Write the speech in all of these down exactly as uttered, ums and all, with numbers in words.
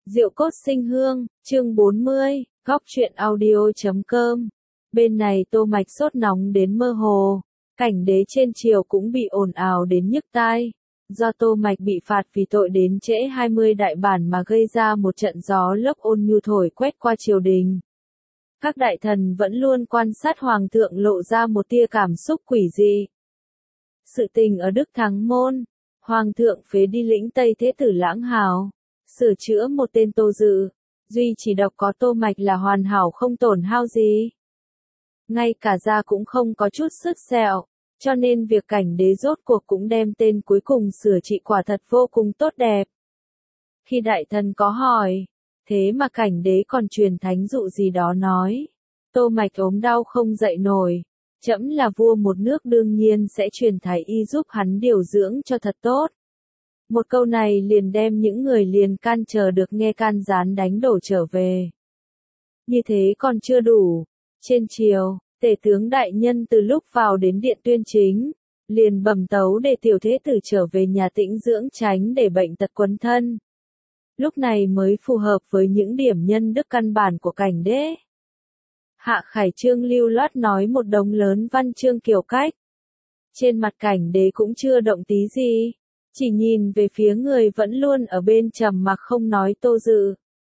Diệu cốt sinh hương, chương bốn mươi, góc truyện audio chấm com. Bên này Tô Mạch sốt nóng đến mơ hồ, cảnh đế trên triều cũng bị ồn ào đến nhức tai. Do Tô Mạch bị phạt vì tội đến trễ hai mươi đại bản mà gây ra một trận gió lốc ôn nhu thổi quét qua triều đình. Các đại thần vẫn luôn quan sát hoàng thượng lộ ra một tia cảm xúc quỷ dị. Sự tình ở Đức Thắng Môn, hoàng thượng phế đi lĩnh Tây Thế tử Lãng Hào, sửa chữa một tên Tô Dự, duy chỉ độc có Tô Mạch là hoàn hảo không tổn hao gì. Ngay cả da cũng không có chút sứt sẹo, cho nên việc cảnh đế rốt cuộc cũng đem tên cuối cùng sửa trị quả thật vô cùng tốt đẹp. Khi đại thần có hỏi, thế mà cảnh đế còn truyền thánh dụ gì đó nói, Tô Mạch ốm đau không dậy nổi, trẫm là vua một nước đương nhiên sẽ truyền thái y giúp hắn điều dưỡng cho thật tốt. Một câu này liền đem những người liền can chờ được nghe can gián đánh đổ trở về. Như thế còn chưa đủ. Trên triều, tể tướng đại nhân từ lúc vào đến điện tuyên chính, liền bẩm tấu để tiểu thế tử trở về nhà tĩnh dưỡng tránh để bệnh tật quấn thân. Lúc này mới phù hợp với những điểm nhân đức căn bản của cảnh đế. Hạ Khải Trương lưu loát nói một đống lớn văn chương kiểu cách. Trên mặt cảnh đế cũng chưa động tí gì, chỉ nhìn về phía người vẫn luôn ở bên trầm mặc không nói Tô Dự.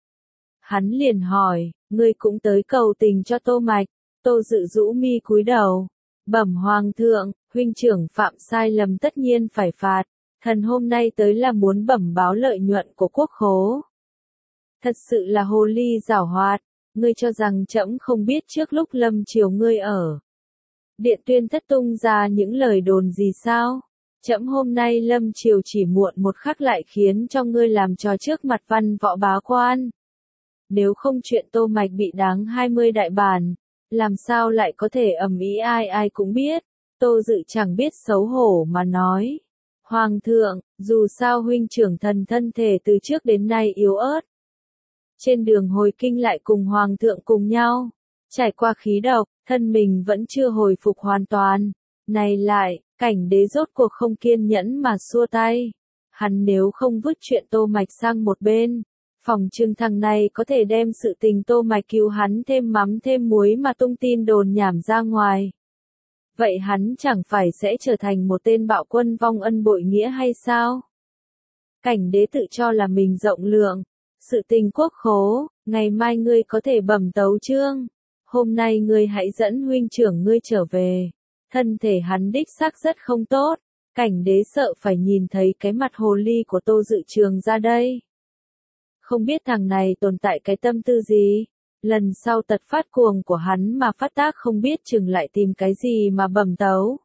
Hắn liền hỏi, ngươi cũng tới cầu tình cho Tô Mạch. Tô Dự rũ mi cúi đầu, bẩm hoàng thượng, huynh trưởng phạm sai lầm tất nhiên phải phạt, thần hôm nay tới là muốn bẩm báo lợi nhuận của quốc khố. Thật sự là hồ ly giảo hoạt, ngươi cho rằng trẫm không biết trước lúc lâm triều ngươi ở điện tuyên thất tung ra những lời đồn gì sao? Trẫm hôm nay lâm triều chỉ muộn một khắc lại khiến cho ngươi làm trò trước mặt văn võ bá quan. Nếu không chuyện Tô Mạch bị đáng hai mươi đại bản, làm sao lại có thể ầm ĩ ai ai cũng biết. Tô Dự chẳng biết xấu hổ mà nói, hoàng thượng, dù sao huynh trưởng thần thân thể từ trước đến nay yếu ớt. Trên đường hồi kinh lại cùng hoàng thượng cùng nhau, trải qua khí độc, thân mình vẫn chưa hồi phục hoàn toàn. Này lại, cảnh đế rốt cuộc không kiên nhẫn mà xua tay. Hắn nếu không vứt chuyện Tô Mạch sang một bên, phòng trưng thằng này có thể đem sự tình Tô Mạch cứu hắn thêm mắm thêm muối mà tung tin đồn nhảm ra ngoài. Vậy hắn chẳng phải sẽ trở thành một tên bạo quân vong ân bội nghĩa hay sao? Cảnh đế tự cho là mình rộng lượng. Sự tình quốc khố, ngày mai ngươi có thể bẩm tấu chương. Hôm nay ngươi hãy dẫn huynh trưởng ngươi trở về. Thân thể hắn đích xác rất không tốt. Cảnh đế sợ phải nhìn thấy cái mặt hồ ly của Tô Dự Trường ra đây. Không biết thằng này tồn tại cái tâm tư gì. Lần sau tật phát cuồng của hắn mà phát tác không biết chừng lại tìm cái gì mà bẩm tấu.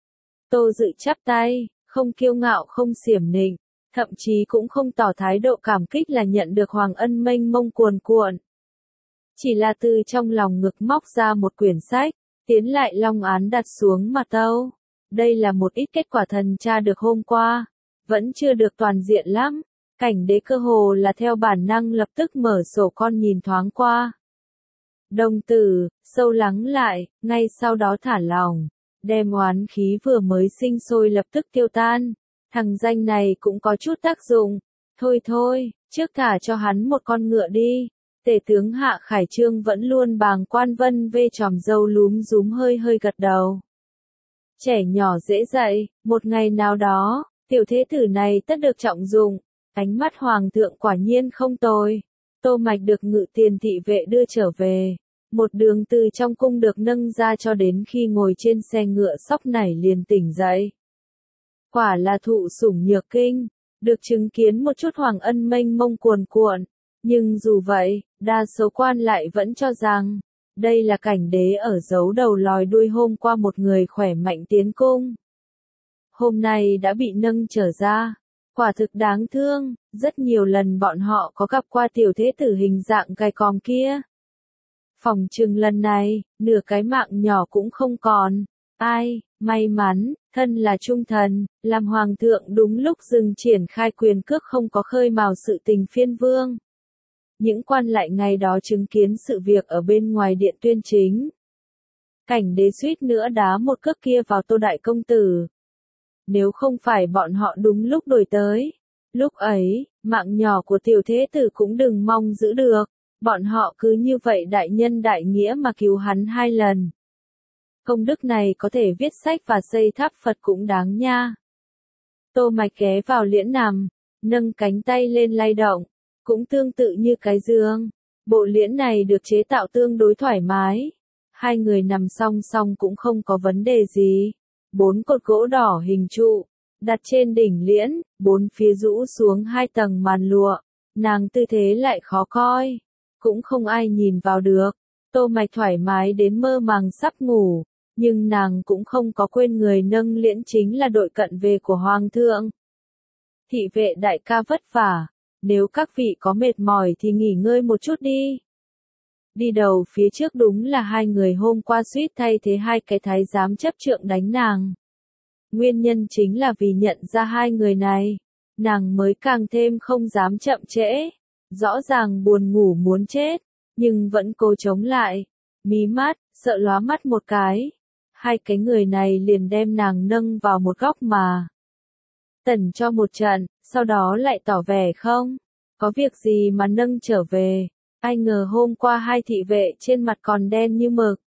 Tô Dự chắp tay, không kiêu ngạo không xiểm nịnh, thậm chí cũng không tỏ thái độ cảm kích là nhận được hoàng ân mênh mông cuồn cuộn. Chỉ là từ trong lòng ngực móc ra một quyển sách, tiến lại long án đặt xuống mà tâu. Đây là một ít kết quả thần tra được hôm qua, vẫn chưa được toàn diện lắm. Cảnh đế cơ hồ là theo bản năng lập tức mở sổ con nhìn thoáng qua. Đồng tử, sâu lắng lại, ngay sau đó thả lòng, đem oán khí vừa mới sinh sôi lập tức tiêu tan. Thằng danh này cũng có chút tác dụng. Thôi thôi, trước thả cho hắn một con ngựa đi. Tể tướng Hạ Khải Trương vẫn luôn bàng quan vân vê tròm râu lúm rúm hơi hơi gật đầu. Trẻ nhỏ dễ dạy, một ngày nào đó, tiểu thế tử này tất được trọng dụng. Ánh mắt hoàng thượng quả nhiên không tồi. Tô Mạch được ngự tiền thị vệ đưa trở về. Một đường từ trong cung được nâng ra cho đến khi ngồi trên xe ngựa sóc nảy liền tỉnh dậy. Quả là thụ sủng nhược kinh, được chứng kiến một chút hoàng ân mênh mông cuồn cuộn. Nhưng dù vậy, đa số quan lại vẫn cho rằng, đây là cảnh đế ở giấu đầu lòi đuôi hôm qua một người khỏe mạnh tiến cung. Hôm nay đã bị nâng trở ra. Quả thực đáng thương, rất nhiều lần bọn họ có gặp qua tiểu thế tử hình dạng gầy còm kia. Phòng trừng lần này, nửa cái mạng nhỏ cũng không còn. Ai, may mắn, thân là trung thần, làm hoàng thượng đúng lúc dừng triển khai quyền cước không có khơi mào sự tình phiên vương. Những quan lại ngày đó chứng kiến sự việc ở bên ngoài điện tuyên chính. Cảnh đế suýt nữa đá một cước kia vào Tô đại công tử. Nếu không phải bọn họ đúng lúc đổi tới, Lúc ấy, mạng nhỏ của tiểu thế tử cũng đừng mong giữ được, bọn họ cứ như vậy đại nhân đại nghĩa mà cứu hắn hai lần. Công đức này có thể viết sách và xây tháp Phật cũng đáng nha. Tô Mạch ghé vào liễn nằm, nâng cánh tay lên lay động, cũng tương tự như cái giường. Bộ liễn này được chế tạo tương đối thoải mái. Hai người nằm song song cũng không có vấn đề gì. Bốn cột gỗ đỏ hình trụ, đặt trên đỉnh liễn, bốn phía rũ xuống hai tầng màn lụa. Nàng tư thế lại khó coi, cũng không ai nhìn vào được. Tô Mạch thoải mái đến mơ màng sắp ngủ, nhưng nàng cũng không có quên người nâng liễn chính là đội cận vệ của Hoàng thượng. Thị vệ đại ca vất vả, nếu các vị có mệt mỏi thì nghỉ ngơi một chút đi. Đi đầu phía trước đúng là hai người hôm qua suýt thay thế hai cái thái giám chấp trượng đánh nàng. Nguyên nhân chính là vì nhận ra hai người này, nàng mới càng thêm không dám chậm trễ. Rõ ràng buồn ngủ muốn chết, nhưng vẫn cố chống lại. Mí mắt, sợ lóa mắt một cái. Hai cái người này liền đem nàng nâng vào một góc mà tẩn cho một trận, sau đó lại tỏ vẻ không có việc gì mà nâng trở về. Ai ngờ hôm qua hai thị vệ trên mặt còn đen như mực,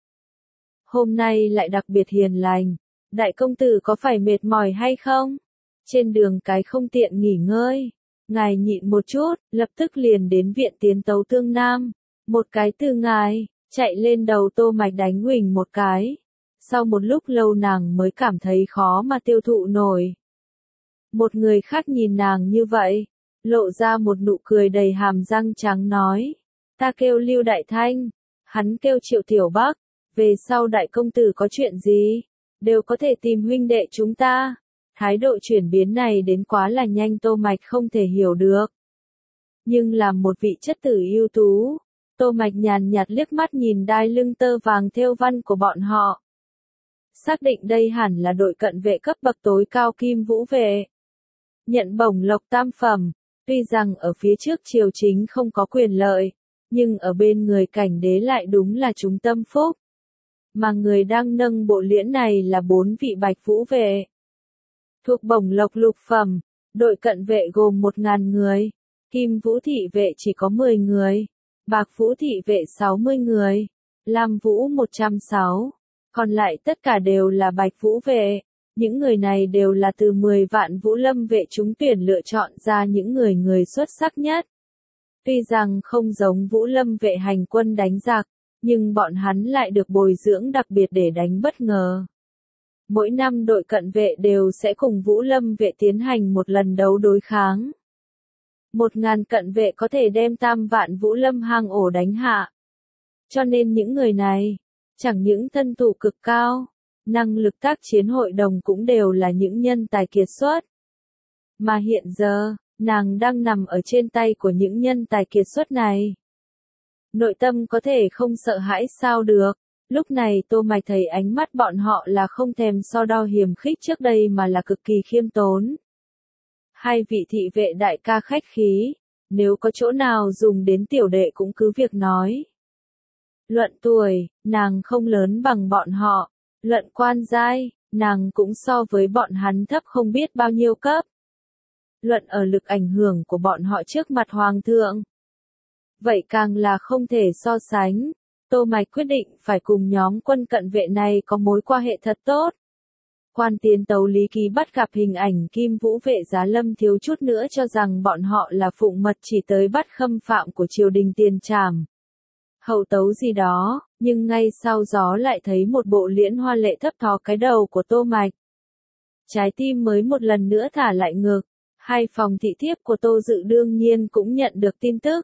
hôm nay lại đặc biệt hiền lành. Đại công tử có phải mệt mỏi hay không? Trên đường cái không tiện nghỉ ngơi, ngài nhịn một chút, lập tức liền đến viện tiến tấu tương nam. Một cái từ ngài, chạy lên đầu Tô Mạch đánh huỳnh một cái. Sau một lúc lâu nàng mới cảm thấy khó mà tiêu thụ nổi. Một người khác nhìn nàng như vậy, lộ ra một nụ cười đầy hàm răng trắng nói. Ta kêu Lưu Đại Thanh, hắn kêu Triệu Tiểu Bắc, về sau đại công tử có chuyện gì, đều có thể tìm huynh đệ chúng ta. Thái độ chuyển biến này đến quá là nhanh, Tô Mạch không thể hiểu được. Nhưng làm một vị chất tử ưu tú, Tô Mạch nhàn nhạt liếc mắt nhìn đai lưng tơ vàng thêu văn của bọn họ. Xác định đây hẳn là đội cận vệ cấp bậc tối cao Kim Vũ vệ. Nhận bổng lộc tam phẩm, tuy rằng ở phía trước triều chính không có quyền lợi, nhưng ở bên người cảnh đế lại đúng là chúng tâm phúc. Mà người đang nâng bộ liễn này là bốn vị bạch vũ vệ. Thuộc bổng lộc lục phẩm, đội cận vệ gồm một ngàn người, Kim Vũ thị vệ chỉ có mười người, Bạc Vũ thị vệ sáu mươi người, Lam Vũ một trăm sáu, còn lại tất cả đều là bạch vũ vệ. Những người này đều là từ mười vạn vũ lâm vệ trúng tuyển lựa chọn ra những người người xuất sắc nhất. Tuy rằng không giống vũ lâm vệ hành quân đánh giặc, nhưng bọn hắn lại được bồi dưỡng đặc biệt để đánh bất ngờ. Mỗi năm đội cận vệ đều sẽ cùng vũ lâm vệ tiến hành một lần đấu đối kháng. Một ngàn cận vệ có thể đem tam vạn vũ lâm hang ổ đánh hạ. Cho nên những người này, chẳng những thân thủ cực cao, năng lực tác chiến hội đồng cũng đều là những nhân tài kiệt xuất. Mà hiện giờ, nàng đang nằm ở trên tay của những nhân tài kiệt xuất này. Nội tâm có thể không sợ hãi sao được. Lúc này Tô Mạch thấy ánh mắt bọn họ là không thèm so đo hiềm khích trước đây mà là cực kỳ khiêm tốn. Hai vị thị vệ đại ca khách khí, nếu có chỗ nào dùng đến tiểu đệ cũng cứ việc nói. Luận tuổi, nàng không lớn bằng bọn họ. Luận quan giai, nàng cũng so với bọn hắn thấp không biết bao nhiêu cấp. Luận ở lực ảnh hưởng của bọn họ trước mặt hoàng thượng, vậy càng là không thể so sánh. Tô Mạch quyết định phải cùng nhóm quân cận vệ này có mối quan hệ thật tốt. Quan tiến tấu lý ký bắt gặp hình ảnh Kim Vũ vệ Giá Lâm thiếu chút nữa cho rằng bọn họ là phụng mật chỉ tới bắt khâm phạm của triều đình tiền trảm. Hậu tấu gì đó, nhưng ngay sau gió lại thấy một bộ liễn hoa lệ thấp thò cái đầu của Tô Mạch. Trái tim mới một lần nữa thả lại ngược, hai phòng thị thiếp của Tô Dự đương nhiên cũng nhận được tin tức.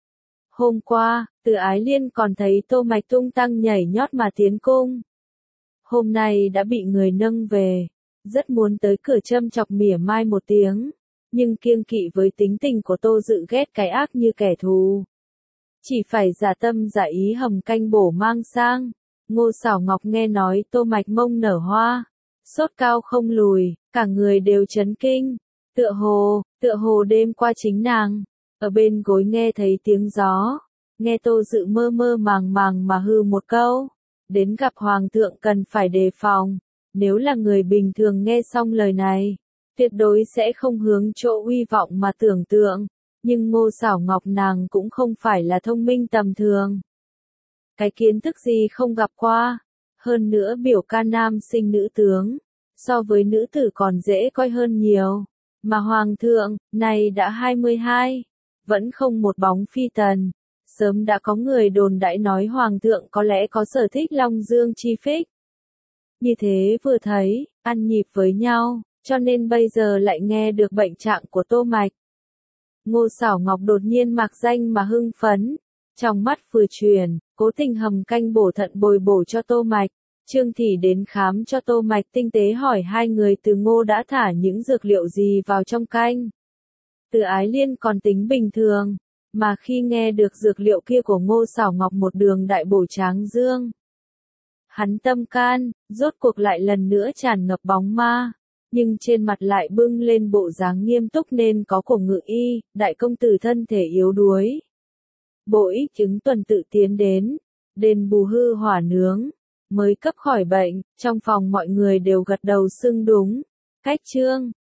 Hôm qua, Từ Ái Liên còn thấy Tô Mạch tung tăng nhảy nhót mà tiến cung. Hôm nay đã bị người nâng về, rất muốn tới cửa châm chọc mỉa mai một tiếng, nhưng kiêng kỵ với tính tình của Tô Dự ghét cái ác như kẻ thù. Chỉ phải giả tâm giả ý hầm canh bổ mang sang. Ngô Sảo Ngọc nghe nói Tô Mạch mông nở hoa, sốt cao không lùi, cả người đều chấn kinh. Tựa hồ, tựa hồ đêm qua chính nàng, ở bên gối nghe thấy tiếng gió, nghe Tô Dự mơ mơ màng màng mà hư một câu. Đến gặp Hoàng thượng cần phải đề phòng, nếu là người bình thường nghe xong lời này, tuyệt đối sẽ không hướng chỗ uy vọng mà tưởng tượng, nhưng Ngô Sảo Ngọc nàng cũng không phải là thông minh tầm thường. Cái kiến thức gì không gặp qua, hơn nữa biểu ca nam sinh nữ tướng, so với nữ tử còn dễ coi hơn nhiều, mà Hoàng thượng, này đã hai mươi hai, vẫn không một bóng phi tần. Sớm đã có người đồn đãi nói Hoàng thượng có lẽ có sở thích Long Dương chi phích. Như thế vừa thấy, ăn nhịp với nhau, cho nên bây giờ lại nghe được bệnh trạng của Tô Mạch. Ngô Sảo Ngọc đột nhiên mạc danh mà hưng phấn, trong mắt vừa chuyển, cố tình hầm canh bổ thận bồi bổ cho Tô Mạch. Trương Thị đến khám cho Tô Mạch tinh tế hỏi hai người từ Ngô đã thả những dược liệu gì vào trong canh. Từ Ái Liên còn tính bình thường, mà khi nghe được dược liệu kia của Ngô Sảo Ngọc một đường đại bổ tráng dương. Hắn tâm can, rốt cuộc lại lần nữa tràn ngập bóng ma, nhưng trên mặt lại bưng lên bộ dáng nghiêm túc nên có cổ ngự y, đại công tử thân thể yếu đuối. Bộ ích chứng tuần tự tiến đến, đền bù hư hỏa nướng, mới cấp khỏi bệnh, trong phòng mọi người đều gật đầu xưng đúng. Cách chương